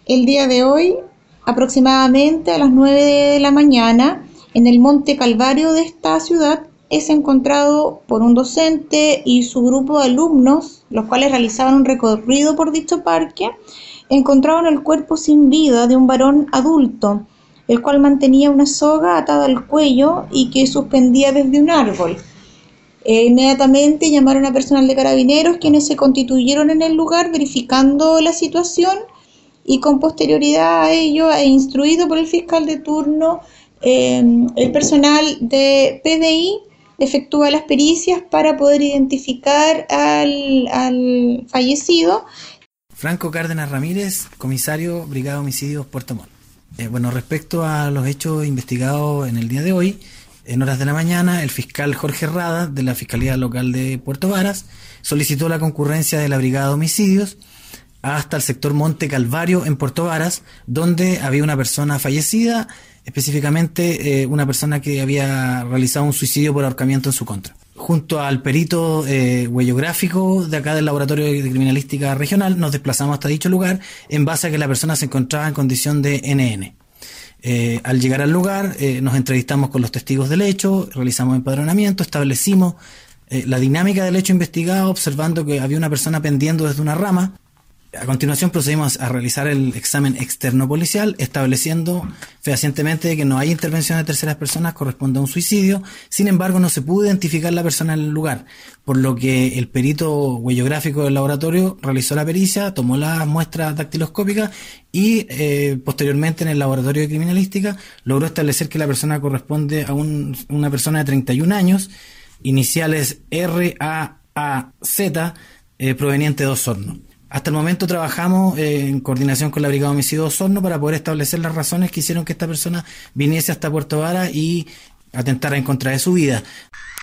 El día de hoy, aproximadamente a las 9 de la mañana, en el Monte Calvario de esta ciudad, es encontrado por un docente y su grupo de alumnos, los cuales realizaban un recorrido por dicho parque, encontraron el cuerpo sin vida de un varón adulto, el cual mantenía una soga atada al cuello y que suspendía desde un árbol. Inmediatamente llamaron a personal de carabineros, quienes se constituyeron en el lugar verificando la situación, y con posterioridad a ello e instruido por el fiscal de turno, el personal de PDI efectúa las pericias para poder identificar al fallecido. Franco Cárdenas Ramírez, comisario, Brigada Homicidios Puerto Montt. Respecto a los hechos investigados en el día de hoy, en horas de la mañana, el fiscal Jorge Rada, de la Fiscalía Local de Puerto Varas, solicitó la concurrencia de la Brigada de Homicidios hasta el sector Monte Calvario en Puerto Varas, donde había una persona fallecida, específicamente una persona que había realizado un suicidio por ahorcamiento en su contra. Junto al perito huellográfico de acá del Laboratorio de Criminalística Regional, nos desplazamos hasta dicho lugar en base a que la persona se encontraba en condición de NN. Al llegar al lugar, nos entrevistamos con los testigos del hecho, realizamos empadronamiento, establecimos la dinámica del hecho investigado, observando que había una persona pendiendo desde una rama. A continuación procedimos a realizar el examen externo policial, estableciendo fehacientemente que no hay intervención de terceras personas, corresponde a un suicidio. Sin embargo, no se pudo identificar la persona en el lugar, por lo que el perito huellográfico del laboratorio realizó la pericia, tomó las muestras dactiloscópicas y posteriormente en el laboratorio de criminalística logró establecer que la persona corresponde a una persona de 31 años, iniciales RAAZ, proveniente de Osorno. Hasta el momento trabajamos en coordinación con la Brigada de Homicidios de Osorno para poder establecer las razones que hicieron que esta persona viniese hasta Puerto Varas y atentara en contra de su vida.